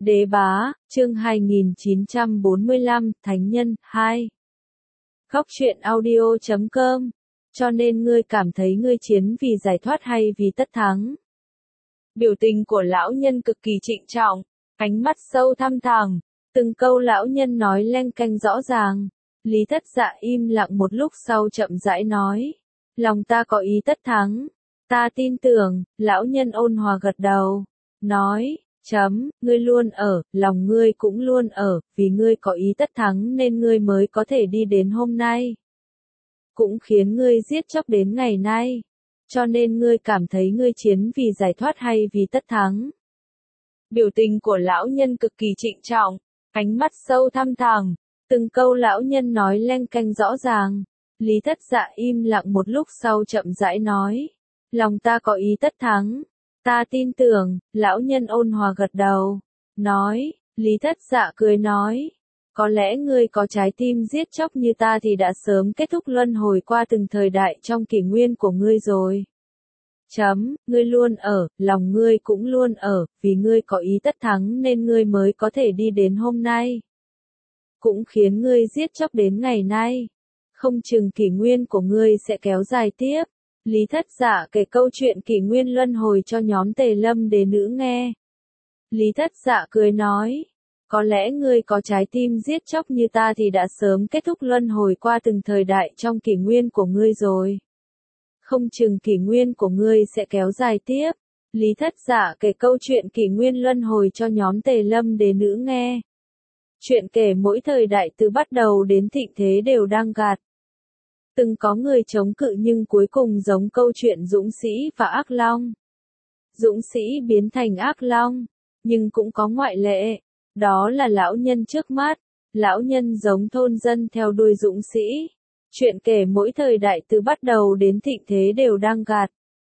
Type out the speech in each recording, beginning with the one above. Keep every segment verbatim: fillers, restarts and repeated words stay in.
Đế bá, chương hai nghìn chín trăm bốn mươi lăm, Thánh nhân, hai. Góc truyện audio chấm com. Cho nên ngươi cảm thấy ngươi chiến vì giải thoát hay vì tất thắng? Biểu tình của lão nhân cực kỳ trịnh trọng, ánh mắt sâu thăm thẳm, từng câu lão nhân nói leng keng rõ ràng. Lý Thất Dạ im lặng một lúc sau chậm rãi nói, lòng ta có ý tất thắng, ta tin tưởng. Lão nhân ôn hòa gật đầu, nói, chấm, ngươi luôn ở, lòng ngươi cũng luôn ở, vì ngươi có ý tất thắng nên ngươi mới có thể đi đến hôm nay. Cũng khiến ngươi giết chóc đến ngày nay. Cho nên ngươi cảm thấy ngươi chiến vì giải thoát hay vì tất thắng? Biểu tình của lão nhân cực kỳ trịnh trọng, ánh mắt sâu thăm thẳm, từng câu lão nhân nói leng keng rõ ràng. Lý Thất Dạ im lặng một lúc sau chậm rãi nói, lòng ta có ý tất thắng, ta tin tưởng. Lão nhân ôn hòa gật đầu, nói. Lý Thất Dạ cười nói, có lẽ ngươi có trái tim giết chóc như ta thì đã sớm kết thúc luân hồi qua từng thời đại trong kỷ nguyên của ngươi rồi. Chấm, ngươi luôn ở, lòng ngươi cũng luôn ở, vì ngươi có ý tất thắng nên ngươi mới có thể đi đến hôm nay. Cũng khiến ngươi giết chóc đến ngày nay. Không chừng kỷ nguyên của ngươi sẽ kéo dài tiếp. Lý Thất Dạ kể câu chuyện kỷ nguyên luân hồi cho nhóm Tề Lâm Đế nữ nghe. Lý Thất Dạ cười nói, có lẽ ngươi có trái tim giết chóc như ta thì đã sớm kết thúc luân hồi qua từng thời đại trong kỷ nguyên của ngươi rồi. Không chừng kỷ nguyên của ngươi sẽ kéo dài tiếp. Lý Thất Dạ kể câu chuyện kỷ nguyên luân hồi cho nhóm Tề Lâm Đế nữ nghe. Chuyện kể mỗi thời đại từ bắt đầu đến thịnh thế đều đang gạt. Từng có người chống cự nhưng cuối cùng giống câu chuyện Dũng Sĩ và Ác Long. Dũng Sĩ biến thành Ác Long, nhưng cũng có ngoại lệ, đó là lão nhân trước mắt. Lão nhân giống thôn dân theo đuôi Dũng Sĩ. Chuyện kể mỗi thời đại từ bắt đầu đến thịnh thế đều đang gạt.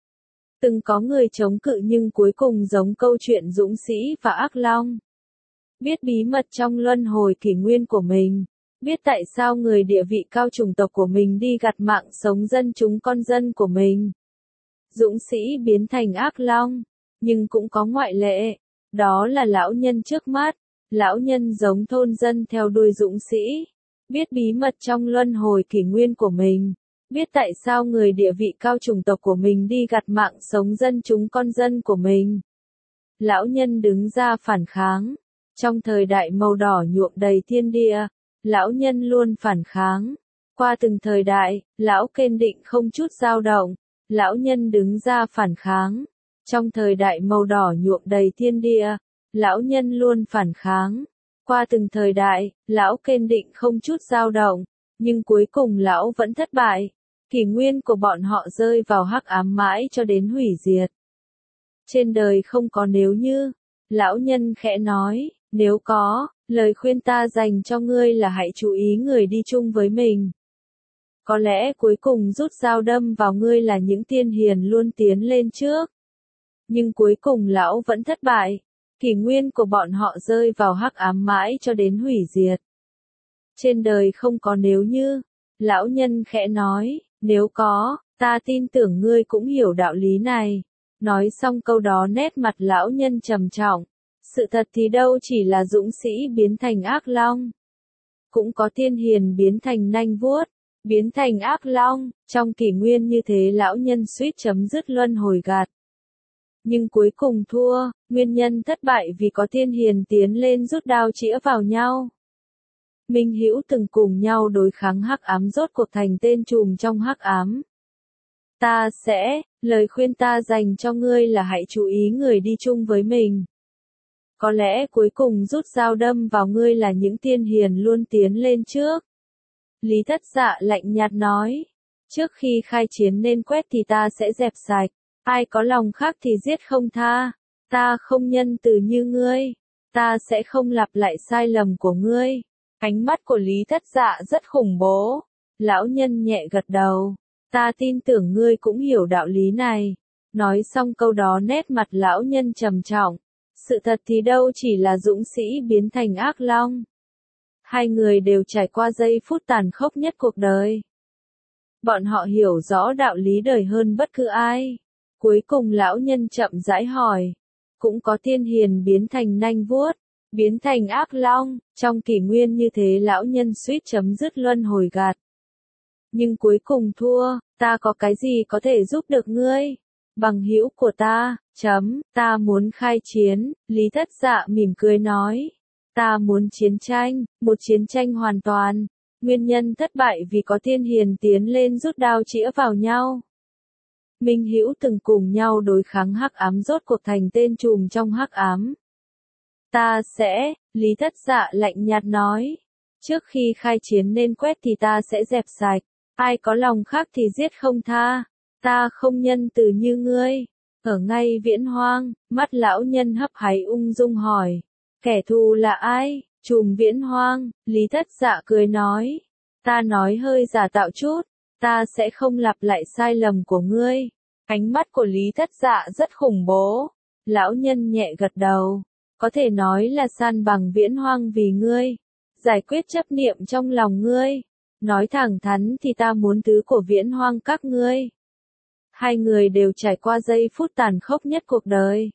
Từng có người chống cự nhưng cuối cùng giống câu chuyện Dũng Sĩ và Ác Long. Biết bí mật trong luân hồi kỷ nguyên của mình. Biết tại sao người địa vị cao chủng tộc của mình đi gặt mạng sống dân chúng con dân của mình. Dũng Sĩ biến thành Ác Long, nhưng cũng có ngoại lệ, đó là lão nhân trước mắt. Lão nhân giống thôn dân theo đuôi Dũng Sĩ. Biết bí mật trong luân hồi kỷ nguyên của mình. Biết tại sao người địa vị cao chủng tộc của mình đi gặt mạng sống dân chúng con dân của mình. Lão nhân đứng ra phản kháng. Trong thời đại màu đỏ nhuộm đầy thiên địa, lão nhân luôn phản kháng. Qua từng thời đại, lão kiên định không chút dao động. Lão nhân đứng ra phản kháng. Trong thời đại màu đỏ nhuộm đầy thiên địa, lão nhân luôn phản kháng. Qua từng thời đại, lão kiên định không chút dao động, nhưng cuối cùng lão vẫn thất bại. Kỷ nguyên của bọn họ rơi vào hắc ám mãi cho đến hủy diệt. Trên đời không có nếu như. Lão nhân khẽ nói, nếu có, lời khuyên ta dành cho ngươi là hãy chú ý người đi chung với mình. Có lẽ cuối cùng rút dao đâm vào ngươi là những tiên hiền luôn tiến lên trước. Nhưng cuối cùng lão vẫn thất bại. Kỷ nguyên của bọn họ rơi vào hắc ám mãi cho đến hủy diệt. Trên đời không có nếu như. Lão nhân khẽ nói, nếu có, ta tin tưởng ngươi cũng hiểu đạo lý này. Nói xong câu đó nét mặt lão nhân trầm trọng. Sự thật thì đâu chỉ là Dũng Sĩ biến thành Ác Long. Cũng có tiên hiền biến thành nanh vuốt, biến thành Ác Long. Trong kỷ nguyên như thế lão nhân suýt chấm dứt luân hồi gạt. Nhưng cuối cùng thua, nguyên nhân thất bại vì có tiên hiền tiến lên rút đao chĩa vào nhau. Minh hữu từng cùng nhau đối kháng hắc ám rốt cuộc thành tên trùm trong hắc ám. Ta sẽ, lời khuyên ta dành cho ngươi là hãy chú ý người đi chung với mình. Có lẽ cuối cùng rút dao đâm vào ngươi là những tiên hiền luôn tiến lên trước. Lý Thất Dạ lạnh nhạt nói, trước khi khai chiến nên quét thì ta sẽ dẹp sạch. Ai có lòng khác thì giết không tha. Ta không nhân từ như ngươi. Ta sẽ không lặp lại sai lầm của ngươi. Ánh mắt của Lý Thất Dạ rất khủng bố. Lão nhân nhẹ gật đầu. Ta tin tưởng ngươi cũng hiểu đạo lý này. Nói xong câu đó nét mặt lão nhân trầm trọng. Sự thật thì đâu chỉ là Dũng Sĩ biến thành Ác Long. Hai người đều trải qua giây phút tàn khốc nhất cuộc đời. Bọn họ hiểu rõ đạo lý đời hơn bất cứ ai. Cuối cùng lão nhân chậm rãi hỏi. Cũng có tiên hiền biến thành nanh vuốt, biến thành ác long, trong kỷ nguyên như thế lão nhân suýt chấm dứt luân hồi gạt. Nhưng cuối cùng thua, ta có cái gì có thể giúp được ngươi? Bằng hữu của ta, chấm, ta muốn khai chiến, Lý Thất Dạ mỉm cười nói. Ta muốn chiến tranh, một chiến tranh hoàn toàn. Nguyên nhân thất bại vì có tiên hiền tiến lên rút đao chĩa vào nhau. Minh hữu từng cùng nhau đối kháng hắc ám rốt cuộc thành tên trùm trong hắc ám. Ta sẽ, Lý Thất Dạ lạnh nhạt nói. Trước khi khai chiến nên quét thì ta sẽ dẹp sạch. Ai có lòng khác thì giết không tha. Ta không nhân từ như ngươi. Ở ngay viễn hoang, mắt lão nhân hấp háy ung dung hỏi. Kẻ thù là ai? Trùm viễn hoang, Lý Thất Dạ cười nói. Ta nói hơi giả tạo chút. Ta sẽ không lặp lại sai lầm của ngươi. Ánh mắt của Lý Thất Dạ rất khủng bố. Lão nhân nhẹ gật đầu. Có thể nói là san bằng viễn hoang vì ngươi. Giải quyết chấp niệm trong lòng ngươi. Nói thẳng thắn thì ta muốn thứ của viễn hoang các ngươi. Hai người đều trải qua giây phút tàn khốc nhất cuộc đời.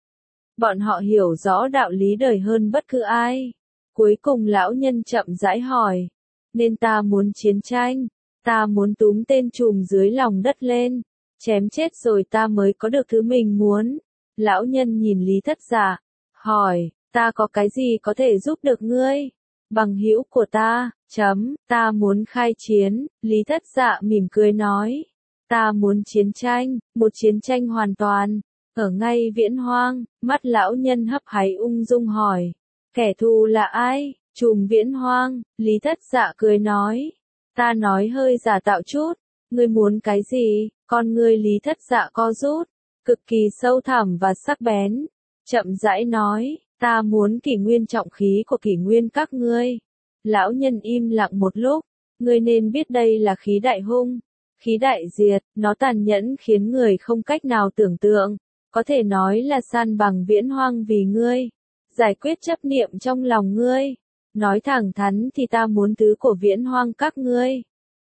Bọn họ hiểu rõ đạo lý đời hơn bất cứ ai. Cuối cùng lão nhân chậm rãi hỏi. Nên ta muốn chiến tranh. Ta muốn túm tên trùm dưới lòng đất lên. Chém chết rồi ta mới có được thứ mình muốn. Lão nhân nhìn Lý Thất Dạ. Hỏi, ta có cái gì có thể giúp được ngươi? Bằng hữu của ta, chấm, ta muốn khai chiến, Lý Thất Dạ mỉm cười nói. Ta muốn chiến tranh, một chiến tranh hoàn toàn. Ở ngay viễn hoang, mắt lão nhân hấp háy ung dung hỏi. Kẻ thù là ai? Trùm viễn hoang, Lý Thất Dạ cười nói. Ta nói hơi giả tạo chút. Ngươi muốn cái gì? Con ngươi Lý Thất Dạ co rút. Cực kỳ sâu thẳm và sắc bén. Chậm rãi nói. Ta muốn kỷ nguyên trọng khí của kỷ nguyên các ngươi. Lão nhân im lặng một lúc. Ngươi nên biết đây là khí đại hung. Khí đại diệt, nó tàn nhẫn khiến người không cách nào tưởng tượng. Có thể nói là san bằng viễn hoang vì ngươi. Giải quyết chấp niệm trong lòng ngươi. Nói thẳng thắn thì ta muốn thứ của viễn hoang các ngươi.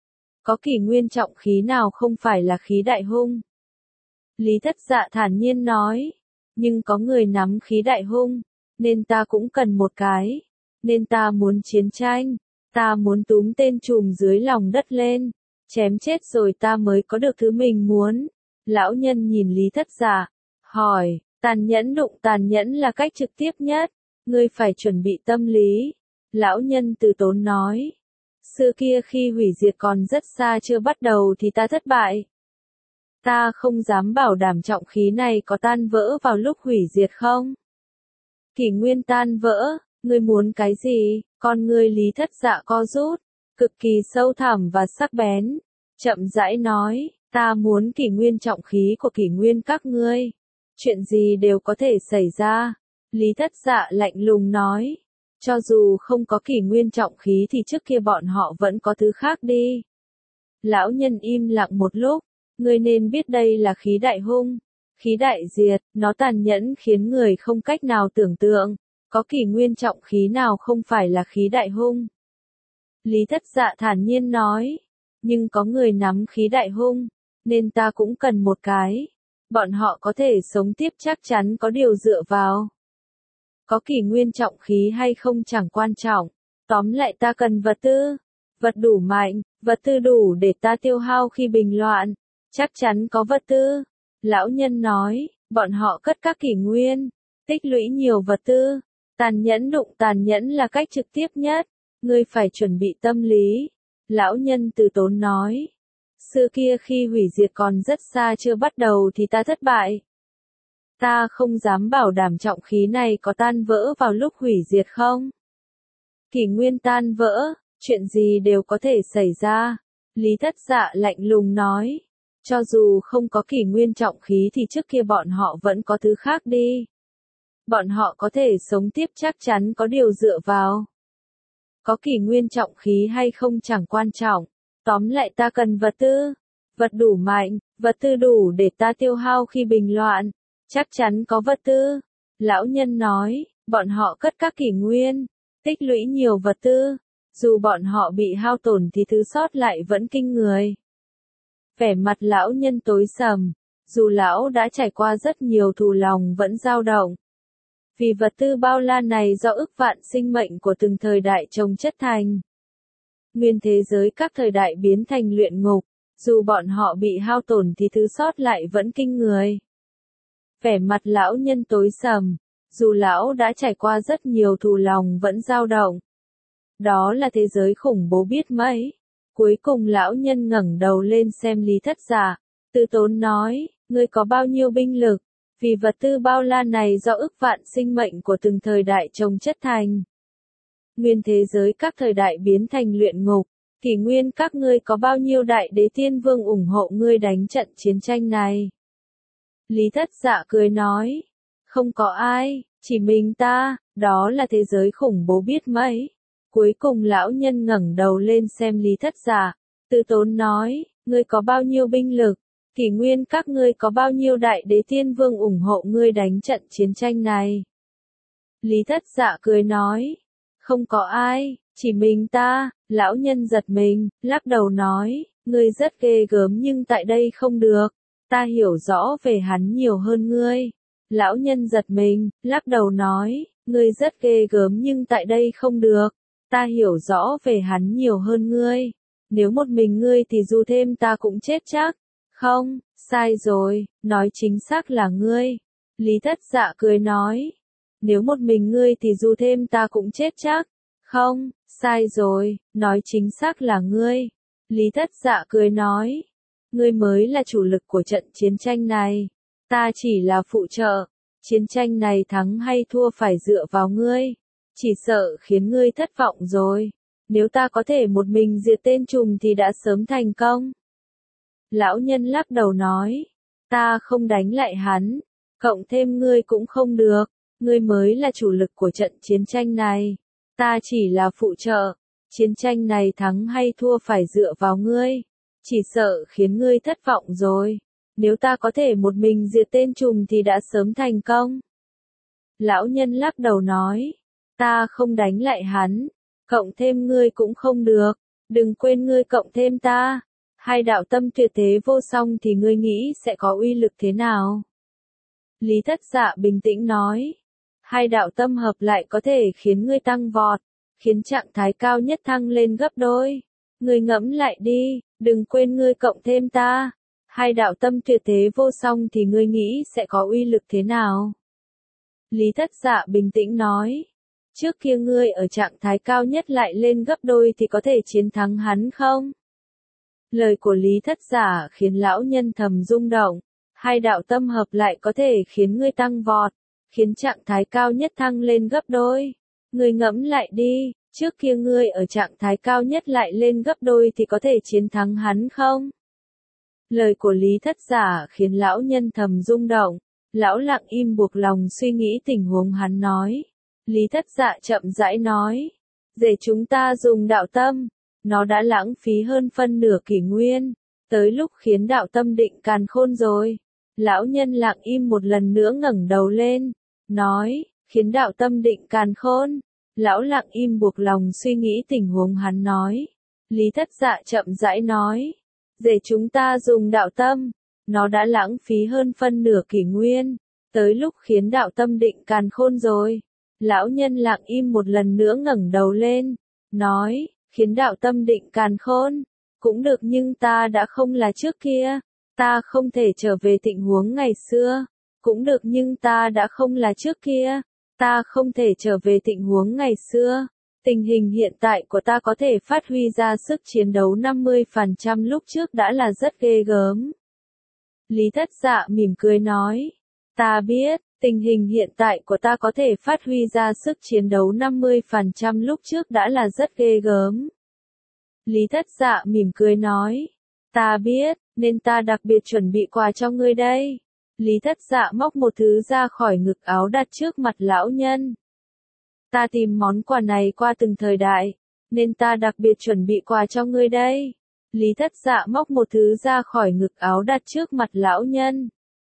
Có kỷ nguyên trọng khí nào không phải là khí đại hung? Lý Thất Dạ thản nhiên nói. Nhưng có người nắm khí đại hung. Nên ta cũng cần một cái. Nên ta muốn chiến tranh. Ta muốn túm tên trùm dưới lòng đất lên. Chém chết rồi ta mới có được thứ mình muốn. Lão nhân nhìn Lý Thất Dạ. Hỏi, tàn nhẫn đụng tàn nhẫn là cách trực tiếp nhất. Ngươi phải chuẩn bị tâm lý. Lão nhân từ tốn nói. Xưa kia khi hủy diệt còn rất xa chưa bắt đầu thì ta thất bại. Ta không dám bảo đảm trọng khí này có tan vỡ vào lúc hủy diệt không? Kỷ nguyên tan vỡ, ngươi muốn cái gì? Con ngươi Lý Thất Dạ co rút, cực kỳ sâu thẳm và sắc bén. Chậm rãi nói, ta muốn kỷ nguyên trọng khí của kỷ nguyên các ngươi. Chuyện gì đều có thể xảy ra. Lý Thất Dạ lạnh lùng nói. Cho dù không có kỷ nguyên trọng khí thì trước kia bọn họ vẫn có thứ khác đi. Lão nhân im lặng một lúc. Ngươi nên biết đây là khí đại hung. Khí đại diệt, nó tàn nhẫn khiến người không cách nào tưởng tượng. Có kỷ nguyên trọng khí nào không phải là khí đại hung? Lý Thất Dạ thản nhiên nói. Nhưng có người nắm khí đại hung. Nên ta cũng cần một cái. Bọn họ có thể sống tiếp chắc chắn có điều dựa vào. Có kỷ nguyên trọng khí hay không chẳng quan trọng. Tóm lại ta cần vật tư. Vật đủ mạnh, vật tư đủ để ta tiêu hao khi bình loạn. Chắc chắn có vật tư. Lão nhân nói, bọn họ cất các kỷ nguyên. Tích lũy nhiều vật tư. Tàn nhẫn đụng tàn nhẫn là cách trực tiếp nhất. Ngươi phải chuẩn bị tâm lý. Lão nhân từ tốn nói. Xưa kia khi hủy diệt còn rất xa chưa bắt đầu thì ta thất bại. Ta không dám bảo đảm trọng khí này có tan vỡ vào lúc hủy diệt không? Kỷ nguyên tan vỡ, chuyện gì đều có thể xảy ra. Lý Thất Dạ lạnh lùng nói. Cho dù không có kỷ nguyên trọng khí thì trước kia bọn họ vẫn có thứ khác đi. Bọn họ có thể sống tiếp chắc chắn có điều dựa vào. Có kỷ nguyên trọng khí hay không chẳng quan trọng. Tóm lại ta cần vật tư. Vật đủ mạnh, vật tư đủ để ta tiêu hao khi bình loạn. Chắc chắn có vật tư. Lão nhân nói, bọn họ cất các kỷ nguyên. Tích lũy nhiều vật tư. Dù bọn họ bị hao tổn thì thứ sót lại vẫn kinh người. Vẻ mặt lão nhân tối sầm. Dù lão đã trải qua rất nhiều thù lòng vẫn dao động. Vì vật tư bao la này do ức vạn sinh mệnh của từng thời đại chồng chất thành. Nguyên thế giới các thời đại biến thành luyện ngục, dù bọn họ bị hao tổn thì thứ sót lại vẫn kinh người. Vẻ mặt lão nhân tối sầm, dù lão đã trải qua rất nhiều thù lòng vẫn dao động. Đó là thế giới khủng bố biết mấy. Cuối cùng lão nhân ngẩng đầu lên xem Lý Thất Dạ, từ tốn nói, ngươi có bao nhiêu binh lực, vì vật tư bao la này do ức vạn sinh mệnh của từng thời đại chồng chất thành. Nguyên thế giới các thời đại biến thành luyện ngục, kỷ nguyên các ngươi có bao nhiêu đại đế tiên vương ủng hộ ngươi đánh trận chiến tranh này. Lý Thất Dạ cười nói, không có ai, chỉ mình ta, đó là thế giới khủng bố biết mấy. Cuối cùng lão nhân ngẩng đầu lên xem Lý Thất Dạ, từ tốn nói, ngươi có bao nhiêu binh lực, kỷ nguyên các ngươi có bao nhiêu đại đế tiên vương ủng hộ ngươi đánh trận chiến tranh này. Lý Thất Dạ cười nói, không có ai, chỉ mình ta. Lão nhân giật mình, lắc đầu nói, ngươi rất ghê gớm nhưng tại đây không được, ta hiểu rõ về hắn nhiều hơn ngươi. Lão nhân giật mình, lắc đầu nói, ngươi rất ghê gớm nhưng tại đây không được, ta hiểu rõ về hắn nhiều hơn ngươi. Nếu một mình ngươi thì dù thêm ta cũng chết chắc. Không, sai rồi, nói chính xác là ngươi. Lý Thất Dạ cười nói, nếu một mình ngươi thì dù thêm ta cũng chết chắc. Không, sai rồi, nói chính xác là ngươi. Lý Thất Dạ cười nói, ngươi mới là chủ lực của trận chiến tranh này, ta chỉ là phụ trợ. Chiến tranh này thắng hay thua phải dựa vào ngươi, chỉ sợ khiến ngươi thất vọng rồi. Nếu ta có thể một mình diệt tên trùm thì đã sớm thành công. Lão nhân lắc đầu nói, ta không đánh lại hắn, cộng thêm ngươi cũng không được, ngươi mới là chủ lực của trận chiến tranh này, ta chỉ là phụ trợ. Chiến tranh này thắng hay thua phải dựa vào ngươi, chỉ sợ khiến ngươi thất vọng rồi. Nếu ta có thể một mình diệt tên trùm thì đã sớm thành công. Lão nhân lắc đầu nói, ta không đánh lại hắn, cộng thêm ngươi cũng không được, đừng quên ngươi cộng thêm ta. Hai đạo tâm tuyệt thế vô song thì ngươi nghĩ sẽ có uy lực thế nào? Lý Thất Dạ bình tĩnh nói, hai đạo tâm hợp lại có thể khiến ngươi tăng vọt, khiến trạng thái cao nhất thăng lên gấp đôi. Ngươi ngẫm lại đi, đừng quên ngươi cộng thêm ta. Hai đạo tâm tuyệt thế vô song thì ngươi nghĩ sẽ có uy lực thế nào? Lý Thất Dạ bình tĩnh nói, trước kia ngươi ở trạng thái cao nhất lại lên gấp đôi thì có thể chiến thắng hắn không? Lời của Lý Thất Dạ khiến lão nhân thầm rung động, hai đạo tâm hợp lại có thể khiến ngươi tăng vọt, khiến trạng thái cao nhất thăng lên gấp đôi. Ngươi ngẫm lại đi, trước kia ngươi ở trạng thái cao nhất lại lên gấp đôi thì có thể chiến thắng hắn không? Lời của Lý Thất Dạ khiến lão nhân thầm rung động, lão lặng im buộc lòng suy nghĩ tình huống hắn nói. Lý Thất Dạ chậm rãi nói, để chúng ta dùng đạo tâm, nó đã lãng phí hơn phân nửa kỷ nguyên, tới lúc khiến đạo tâm định càn khôn rồi. Lão nhân lặng im một lần nữa ngẩng đầu lên, nói, khiến đạo tâm định càn khôn. Lão lặng im buộc lòng suy nghĩ tình huống hắn nói. Lý Thất Dạ chậm rãi nói, để chúng ta dùng đạo tâm, nó đã lãng phí hơn phân nửa kỷ nguyên, tới lúc khiến đạo tâm định càn khôn rồi. Lão nhân lặng im một lần nữa ngẩng đầu lên, nói, khiến đạo tâm định càn khôn, cũng được nhưng ta đã không là trước kia, ta không thể trở về tình huống ngày xưa, cũng được nhưng ta đã không là trước kia, ta không thể trở về tình huống ngày xưa. Tình hình hiện tại của ta có thể phát huy ra sức chiến đấu năm mươi phần trăm lúc trước đã là rất ghê gớm. Lý Thất Dạ mỉm cười nói, ta biết, tình hình hiện tại của ta có thể phát huy ra sức chiến đấu năm mươi phần trăm lúc trước đã là rất ghê gớm. Lý Thất Dạ mỉm cười nói, ta biết, nên ta đặc biệt chuẩn bị quà cho ngươi đây. Lý Thất Dạ móc một thứ ra khỏi ngực áo đặt trước mặt lão nhân. Ta tìm món quà này qua từng thời đại, nên ta đặc biệt chuẩn bị quà cho ngươi đây. Lý Thất Dạ móc một thứ ra khỏi ngực áo đặt trước mặt lão nhân.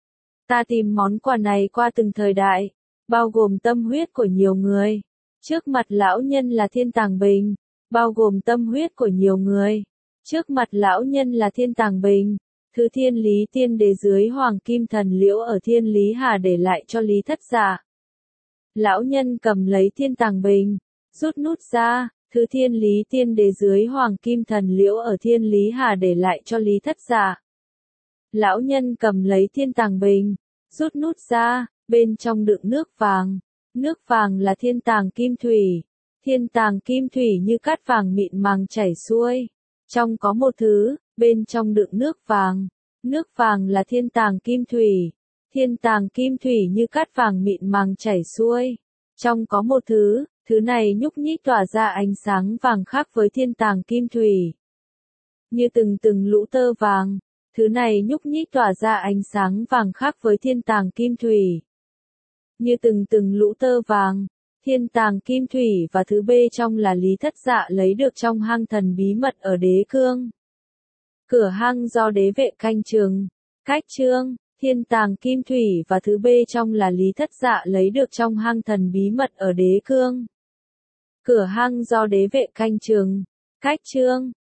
Ta tìm món quà này qua từng thời đại, bao gồm tâm huyết của nhiều người. Trước mặt lão nhân là thiên tàng bình, bao gồm tâm huyết của nhiều người. Trước mặt lão nhân là thiên tàng bình, thứ thiên lý tiên đế dưới hoàng kim thần liễu ở thiên lý hà để lại cho Lý Thất Dạ. Lão nhân cầm lấy thiên tàng bình, rút nút ra, thứ thiên lý tiên đế dưới hoàng kim thần liễu ở thiên lý hà để lại cho Lý Thất Dạ. Lão nhân cầm lấy thiên tàng bình, rút nút ra, bên trong đựng nước vàng. Nước vàng là thiên tàng kim thủy. Thiên tàng kim thủy như cát vàng mịn màng chảy xuôi. Trong có một thứ, bên trong đựng nước vàng. Nước vàng là thiên tàng kim thủy. Thiên tàng kim thủy như cát vàng mịn màng chảy xuôi. Trong có một thứ, thứ này nhúc nhích tỏa ra ánh sáng vàng khác với thiên tàng kim thủy. Như từng từng lũ tơ vàng, thứ này nhúc nhích tỏa ra ánh sáng vàng khác với thiên tàng kim thủy. Như từng từng lũ tơ vàng, thiên tàng kim thủy và thứ bê trong là Lý Thất Dạ lấy được trong hang thần bí mật ở Đế Cương. Cửa hang do đế vệ canh chừng. Cách chương, thiên tàng kim thủy và thứ bê trong là Lý Thất Dạ lấy được trong hang thần bí mật ở Đế Cương. Cửa hang do đế vệ canh chừng. Cách chương,